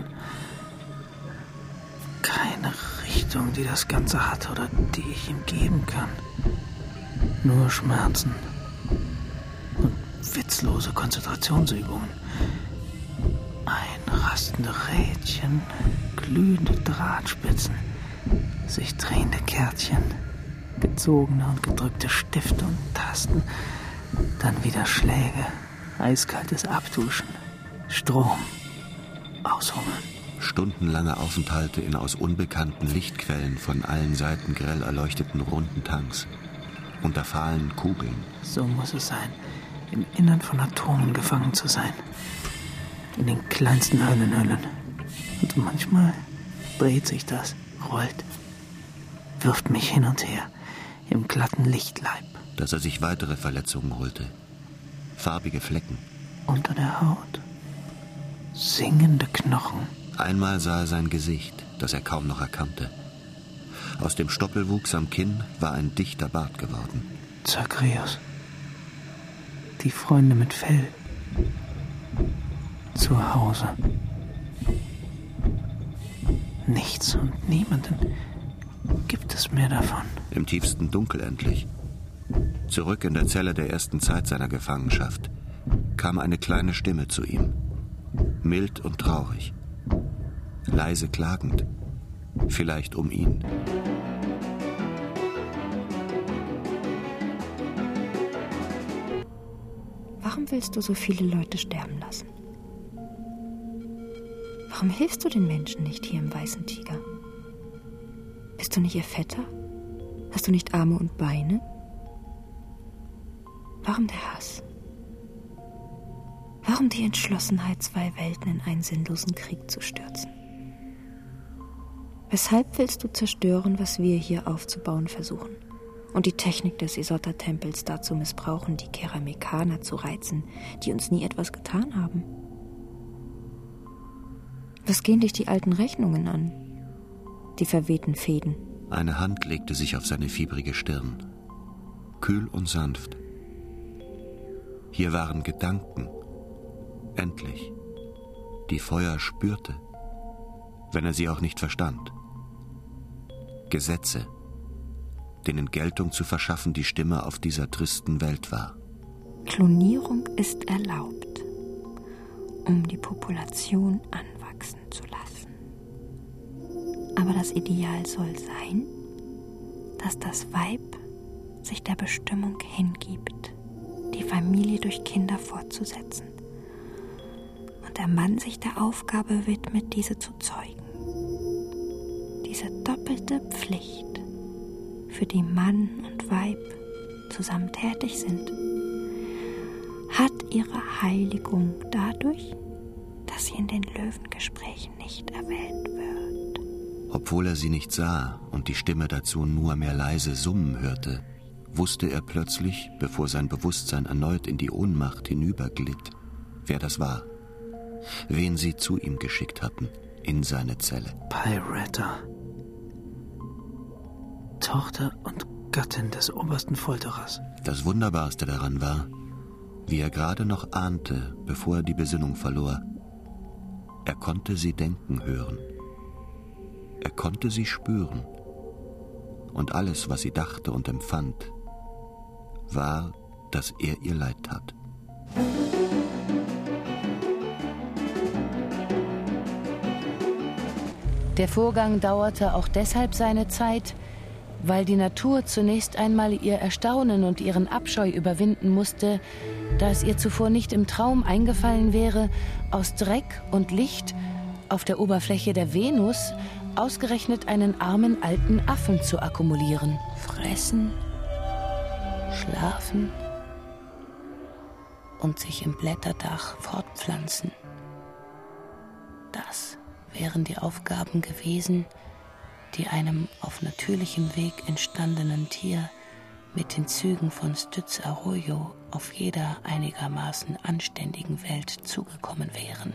Keine Richtung, die das Ganze hat oder die ich ihm geben kann. Nur Schmerzen und witzlose Konzentrationsübungen. Einrastende Rädchen, glühende Drahtspitzen, sich drehende Kärtchen, gezogene und gedrückte Stifte und Tasten, dann wieder Schläge, eiskaltes Abduschen, Strom, Aushungern. Stundenlange Aufenthalte in aus unbekannten Lichtquellen von allen Seiten grell erleuchteten runden Tanks, unter fahlen Kugeln. So muss es sein, im Innern von Atomen gefangen zu sein. In den kleinsten Höllenhüllen. Und manchmal dreht sich das, rollt, wirft mich hin und her im glatten Lichtleib. Dass er sich weitere Verletzungen holte. Farbige Flecken. Unter der Haut. Singende Knochen. Einmal sah er sein Gesicht, das er kaum noch erkannte. Aus dem Stoppelwuchs am Kinn war ein dichter Bart geworden. Zagreus. Die Freunde mit Fell. Zu Hause. Nichts und niemanden. gibt es mehr davon? Im tiefsten Dunkel endlich. Zurück in der Zelle der ersten Zeit seiner Gefangenschaft kam eine kleine Stimme zu ihm. Mild und traurig. Leise klagend. Vielleicht um ihn. Warum willst du so viele Leute sterben lassen? Warum hilfst du den Menschen nicht hier im Weißen Tiger? Bist du nicht ihr Vetter? Hast du nicht Arme und Beine? Warum der Hass? Warum die Entschlossenheit, zwei Welten in einen sinnlosen Krieg zu stürzen? Weshalb willst du zerstören, was wir hier aufzubauen versuchen? Und die Technik des Isotta-Tempels dazu missbrauchen, die Keramikaner zu reizen, die uns nie etwas getan haben? Was gehen dich die alten Rechnungen an? Die verwehten Fäden. Eine Hand legte sich auf seine fiebrige Stirn. Kühl und sanft. Hier waren Gedanken. Endlich. Die Feuer spürte, wenn er sie auch nicht verstand. Gesetze, denen Geltung zu verschaffen die Stimme auf dieser tristen Welt war. Klonierung ist erlaubt, um die Population anwachsen zu lassen. Aber das Ideal soll sein, dass das Weib sich der Bestimmung hingibt, die Familie durch Kinder fortzusetzen. Und der Mann sich der Aufgabe widmet, diese zu zeugen. Diese doppelte Pflicht, für die Mann und Weib zusammen tätig sind, hat ihre Heiligung dadurch, dass sie in den Löwengesprächen nicht erwähnt wird. Obwohl er sie nicht sah und die Stimme dazu nur mehr leise Summen hörte, wusste er plötzlich, bevor sein Bewusstsein erneut in die Ohnmacht hinüberglitt, wer das war, wen sie zu ihm geschickt hatten, in seine Zelle. Piretta. Tochter und Gattin des obersten Folterers. Das Wunderbarste daran war, wie er gerade noch ahnte, bevor er die Besinnung verlor. Er konnte sie denken hören. Er konnte sie spüren. Und alles, was sie dachte und empfand, war, dass er ihr Leid tat. Der Vorgang dauerte auch deshalb seine Zeit, weil die Natur zunächst einmal ihr Erstaunen und ihren Abscheu überwinden musste, da es ihr zuvor nicht im Traum eingefallen wäre, aus Dreck und Licht auf der Oberfläche der Venus ausgerechnet einen armen alten Affen zu akkumulieren. Fressen, schlafen und sich im Blätterdach fortpflanzen. Das wären die Aufgaben gewesen, die einem auf natürlichem Weg entstandenen Tier mit den Zügen von Stütz Arroyo auf jeder einigermaßen anständigen Welt zugekommen wären.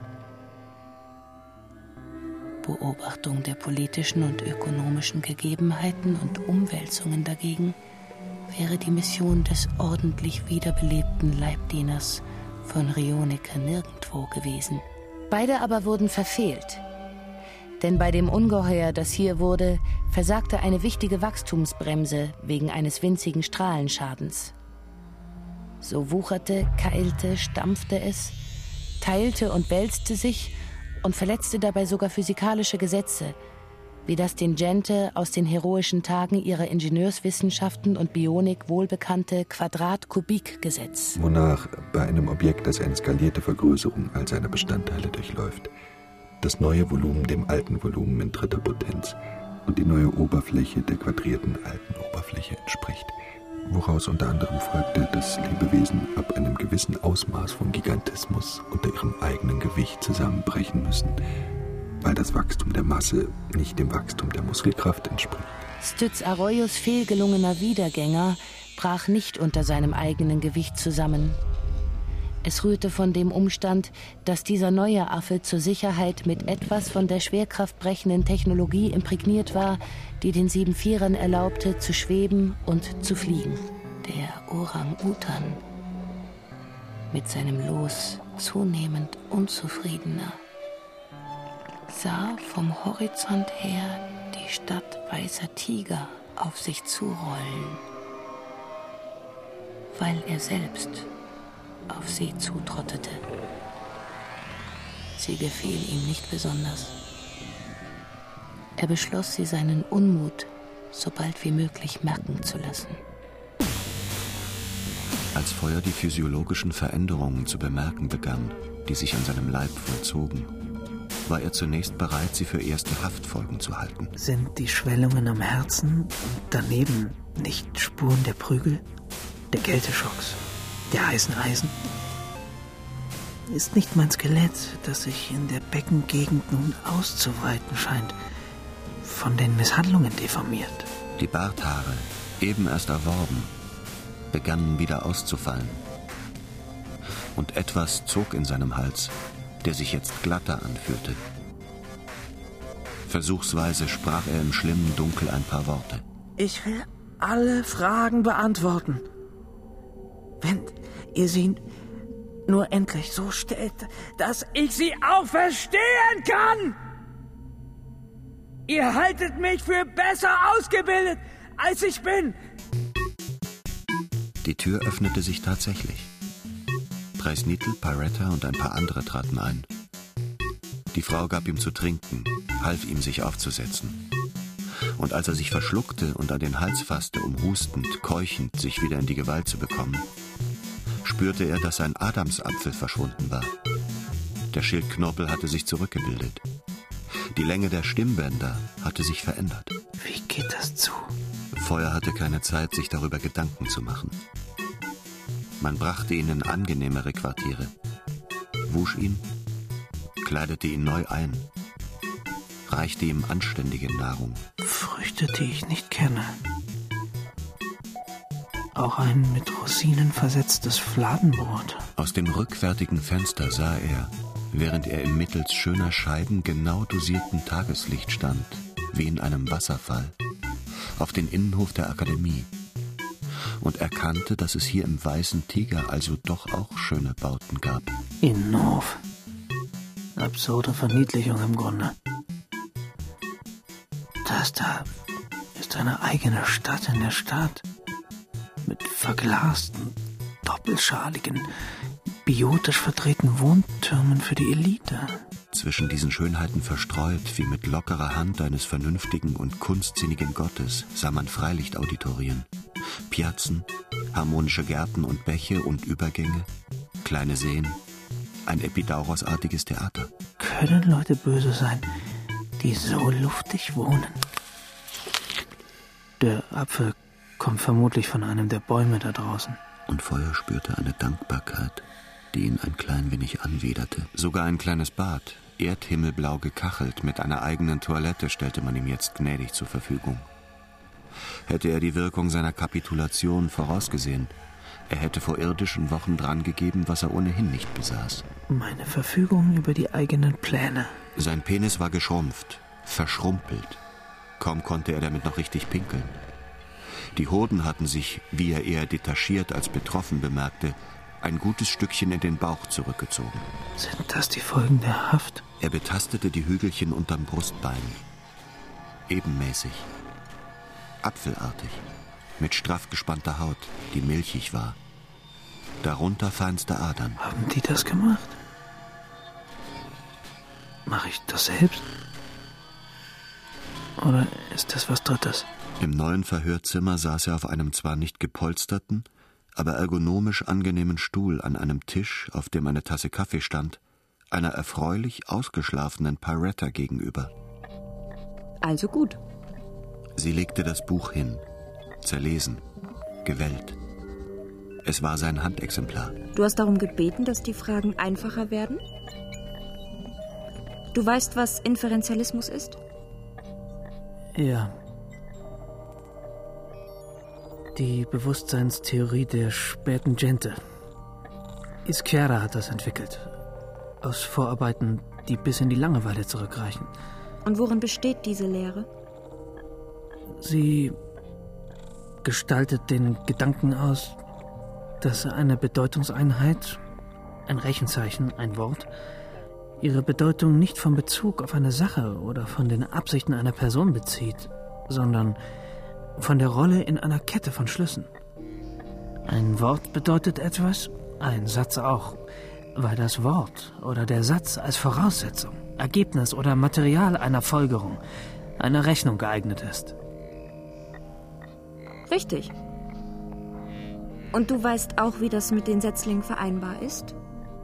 Beobachtung der politischen und ökonomischen Gegebenheiten und Umwälzungen dagegen wäre die Mission des ordentlich wiederbelebten Leibdieners von Rioneke nirgendwo gewesen. Beide aber wurden verfehlt. Denn bei dem Ungeheuer, das hier wurde, versagte eine wichtige Wachstumsbremse wegen eines winzigen Strahlenschadens. So wucherte, keilte, stampfte es, teilte und wälzte sich und verletzte dabei sogar physikalische Gesetze, wie das den Gente aus den heroischen Tagen ihrer Ingenieurswissenschaften und Bionik wohlbekannte Quadrat-Kubik-Gesetz. Wonach bei einem Objekt, das eine skalierte Vergrößerung all seiner Bestandteile durchläuft, das neue Volumen dem alten Volumen in dritter Potenz und die neue Oberfläche der quadrierten alten Oberfläche entspricht, woraus unter anderem folgte, dass Lebewesen ab einem gewissen Ausmaß von Gigantismus unter ihrem eigenen Gewicht zusammenbrechen müssen, weil das Wachstum der Masse nicht dem Wachstum der Muskelkraft entspricht. Stütz Arroyos fehlgelungener Wiedergänger brach nicht unter seinem eigenen Gewicht zusammen. Es rührte von dem Umstand, dass dieser neue Affe zur Sicherheit mit etwas von der Schwerkraft brechenden Technologie imprägniert war, die den Siebenvierern erlaubte, zu schweben und zu fliegen. Der Orang-Utan, mit seinem Los zunehmend unzufriedener, sah vom Horizont her die die Stadt weißer Tiger auf sich zurollen, weil er selbst auf sie zutrottete. Sie gefiel ihm nicht besonders. Er beschloss, sie seinen Unmut so bald wie möglich merken zu lassen. Als Feuer die physiologischen Veränderungen zu bemerken begann, die sich an seinem Leib vollzogen, war er zunächst bereit, sie für erste Haftfolgen zu halten. Sind die Schwellungen am Herzen und daneben nicht Spuren der Prügel, der Kälteschocks, der heißen Eisen? Ist nicht mein Skelett, das sich in der Beckengegend nun auszuweiten scheint, von den Misshandlungen deformiert? Die Barthaare, eben erst erworben, begannen wieder auszufallen. Und etwas zog in seinem Hals, der sich jetzt glatter anfühlte. Versuchsweise sprach er im schlimmen Dunkel ein paar Worte. Ich will alle Fragen beantworten. Wenn ihr sie nur endlich so stellt, dass ich sie auch verstehen kann. Ihr haltet mich für besser ausgebildet, als ich bin. Die Tür öffnete sich tatsächlich. Preisnitl, Paretta und ein paar andere traten ein. Die Frau gab ihm zu trinken, half ihm, sich aufzusetzen. Und als er sich verschluckte und an den Hals fasste, um hustend, keuchend sich wieder in die Gewalt zu bekommen, spürte er, dass sein Adamsapfel verschwunden war. Der Schildknorpel hatte sich zurückgebildet. Die Länge der Stimmbänder hatte sich verändert. Wie geht das zu? Feuer hatte keine Zeit, sich darüber Gedanken zu machen. Man brachte ihn in angenehmere Quartiere, wusch ihn, kleidete ihn neu ein, reichte ihm anständige Nahrung. Früchte, die ich nicht kenne. Auch ein mit Rosinen versetztes Fladenbrot. Aus dem rückwärtigen Fenster sah er, während er im mittels schöner Scheiben genau dosierten Tageslicht stand, wie in einem Wasserfall, auf den Innenhof der Akademie, und erkannte, dass es hier im Weißen Tiger also doch auch schöne Bauten gab. Innenhof. Absurde Verniedlichung im Grunde. Das da ist eine eigene Stadt in der Stadt. Mit verglasten, doppelschaligen, biotisch verdrehten Wohntürmen für die Elite. Zwischen diesen Schönheiten verstreut, wie mit lockerer Hand eines vernünftigen und kunstsinnigen Gottes, sah man Freilichtauditorien, Piazzen, harmonische Gärten und Bäche und Übergänge, kleine Seen, ein Epidauros-artiges Theater. Können Leute böse sein, die so luftig wohnen? Der Apfel kommt vermutlich von einem der Bäume da draußen. Und Feuer spürte eine Dankbarkeit, die ihn ein klein wenig anwiderte. Sogar ein kleines Bad, erdhimmelblau gekachelt, mit einer eigenen Toilette stellte man ihm jetzt gnädig zur Verfügung. Hätte er die Wirkung seiner Kapitulation vorausgesehen, er hätte vor irdischen Wochen drangegeben, was er ohnehin nicht besaß. Meine Verfügung über die eigenen Pläne. Sein Penis war geschrumpft, verschrumpelt. Kaum konnte er damit noch richtig pinkeln. Die Hoden hatten sich, wie er eher detachiert als betroffen bemerkte, ein gutes Stückchen in den Bauch zurückgezogen. Sind das die Folgen der Haft? Er betastete die Hügelchen unterm Brustbein. Ebenmäßig, apfelartig, mit straff gespannter Haut, die milchig war. Darunter feinste Adern. Haben die das gemacht? Mache ich das selbst? Oder ist das was Drittes? Im neuen Verhörzimmer saß er auf einem zwar nicht gepolsterten, aber ergonomisch angenehmen Stuhl an einem Tisch, auf dem eine Tasse Kaffee stand, einer erfreulich ausgeschlafenen Paretta gegenüber. Also gut. Sie legte das Buch hin, zerlesen, gewellt. Es war sein Handexemplar. Du hast darum gebeten, dass die Fragen einfacher werden? Du weißt, was Inferentialismus ist? Ja. Die Bewusstseinstheorie der späten Gente. Izquierda hat das entwickelt. Aus Vorarbeiten, die bis in die Langeweile zurückreichen. Und worin besteht diese Lehre? Sie gestaltet den Gedanken aus, dass eine Bedeutungseinheit, ein Rechenzeichen, ein Wort, ihre Bedeutung nicht vom Bezug auf eine Sache oder von den Absichten einer Person bezieht, sondern von der Rolle in einer Kette von Schlüssen. Ein Wort bedeutet etwas, ein Satz auch, weil das Wort oder der Satz als Voraussetzung, Ergebnis oder Material einer Folgerung, einer Rechnung geeignet ist. Richtig. Und du weißt auch, wie das mit den Setzlingen vereinbar ist?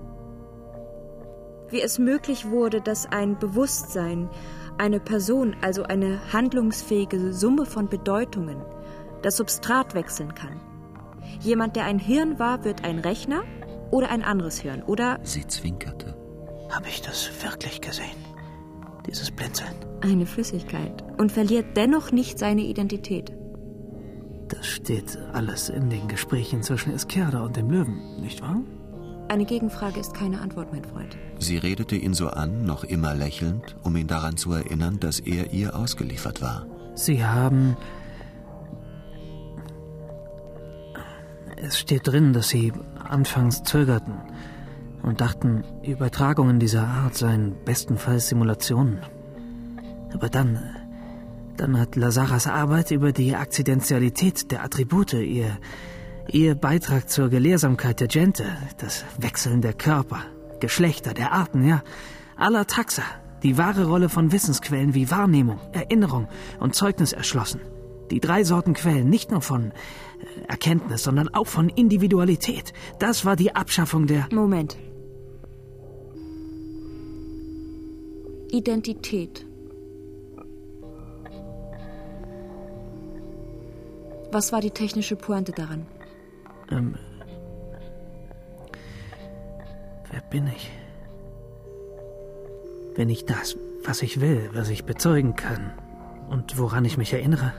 Wie es möglich wurde, dass ein Bewusstsein, eine Person, also eine handlungsfähige Summe von Bedeutungen, das Substrat wechseln kann. Jemand, der ein Hirn war, wird ein Rechner oder ein anderes Hirn, oder... Sie zwinkerte. Habe ich das wirklich gesehen? Dieses Blinzeln? Eine Flüssigkeit. Und verliert dennoch nicht seine Identität. Das steht alles in den Gesprächen zwischen Izquierda und dem Löwen, nicht wahr? Eine Gegenfrage ist keine Antwort, mein Freund. Sie redete ihn so an, noch immer lächelnd, um ihn daran zu erinnern, dass er ihr ausgeliefert war. Sie haben... Es steht drin, dass Sie anfangs zögerten und dachten, Übertragungen dieser Art seien bestenfalls Simulationen. Aber dann... Dann hat Lazaras Arbeit über die Akzidentialität der Attribute, ihr... Ihr Beitrag zur Gelehrsamkeit der Gente, das Wechseln der Körper, Geschlechter, der Arten, ja, aller Taxa, die wahre Rolle von Wissensquellen wie Wahrnehmung, Erinnerung und Zeugnis erschlossen. Die drei Sorten Quellen, nicht nur von Erkenntnis, sondern auch von Individualität. Das war die Abschaffung der... Moment. Identität. Was war die technische Pointe daran? Ähm, wer bin ich? Wenn ich das, was ich will, was ich bezeugen kann und woran ich mich erinnere?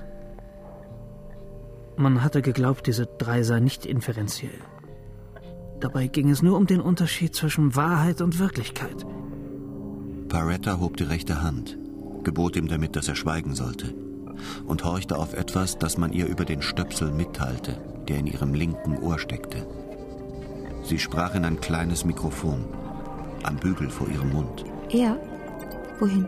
Man hatte geglaubt, diese drei seien nicht inferenziell. Dabei ging es nur um den Unterschied zwischen Wahrheit und Wirklichkeit. Paretta hob die rechte Hand, gebot ihm damit, dass er schweigen sollte, und horchte auf etwas, das man ihr über den Stöpsel mitteilte, der in ihrem linken Ohr steckte. Sie sprach in ein kleines Mikrofon, am Bügel vor ihrem Mund. Er? Wohin?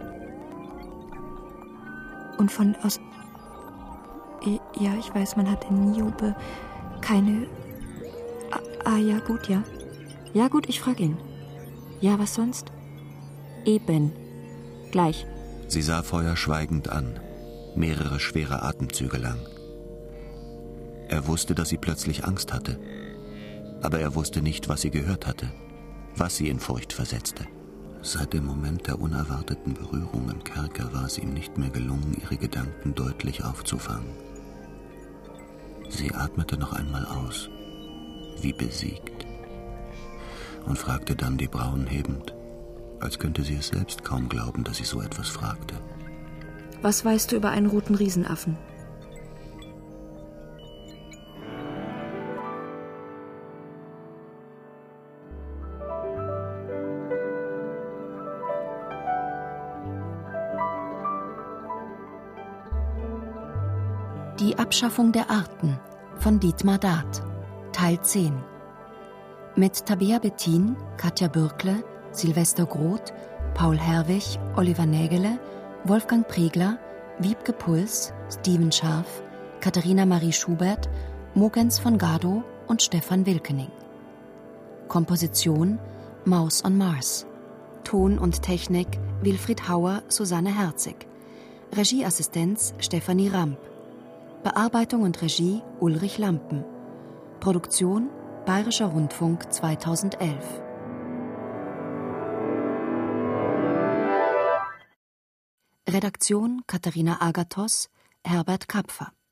Und von aus... Ja, ich weiß, man hat in Niobe keine... Ah, ah, ja, gut, ja. Ja, gut, ich frage ihn. Ja, was sonst? Eben. Gleich. Sie sah Feuer schweigend an, mehrere schwere Atemzüge lang. Er wusste, dass sie plötzlich Angst hatte. Aber er wusste nicht, was sie gehört hatte, was sie in Furcht versetzte. Seit dem Moment der unerwarteten Berührung im Kerker war es ihm nicht mehr gelungen, ihre Gedanken deutlich aufzufangen. Sie atmete noch einmal aus, wie besiegt, und fragte dann, die Brauen hebend, als könnte sie es selbst kaum glauben, dass sie so etwas fragte. Was weißt du über einen roten Riesenaffen? Die Abschaffung der Arten von Dietmar Dart, Teil zehn. Mit Tabea Bettin, Katja Bürkle, Silvester Groth, Paul Herwig, Oliver Nägele, Wolfgang Pregler, Wiebke Puls, Steven Scharf, Katharina Marie Schubert, Mogens von Gado und Stefan Wilkening. Komposition Maus on Mars. Ton und Technik Wilfried Hauer, Susanne Herzig. Regieassistenz Stefanie Ramp. Bearbeitung und Regie Ulrich Lampen. Produktion Bayerischer Rundfunk zweitausendelf. Redaktion Katharina Agathos, Herbert Kapfer.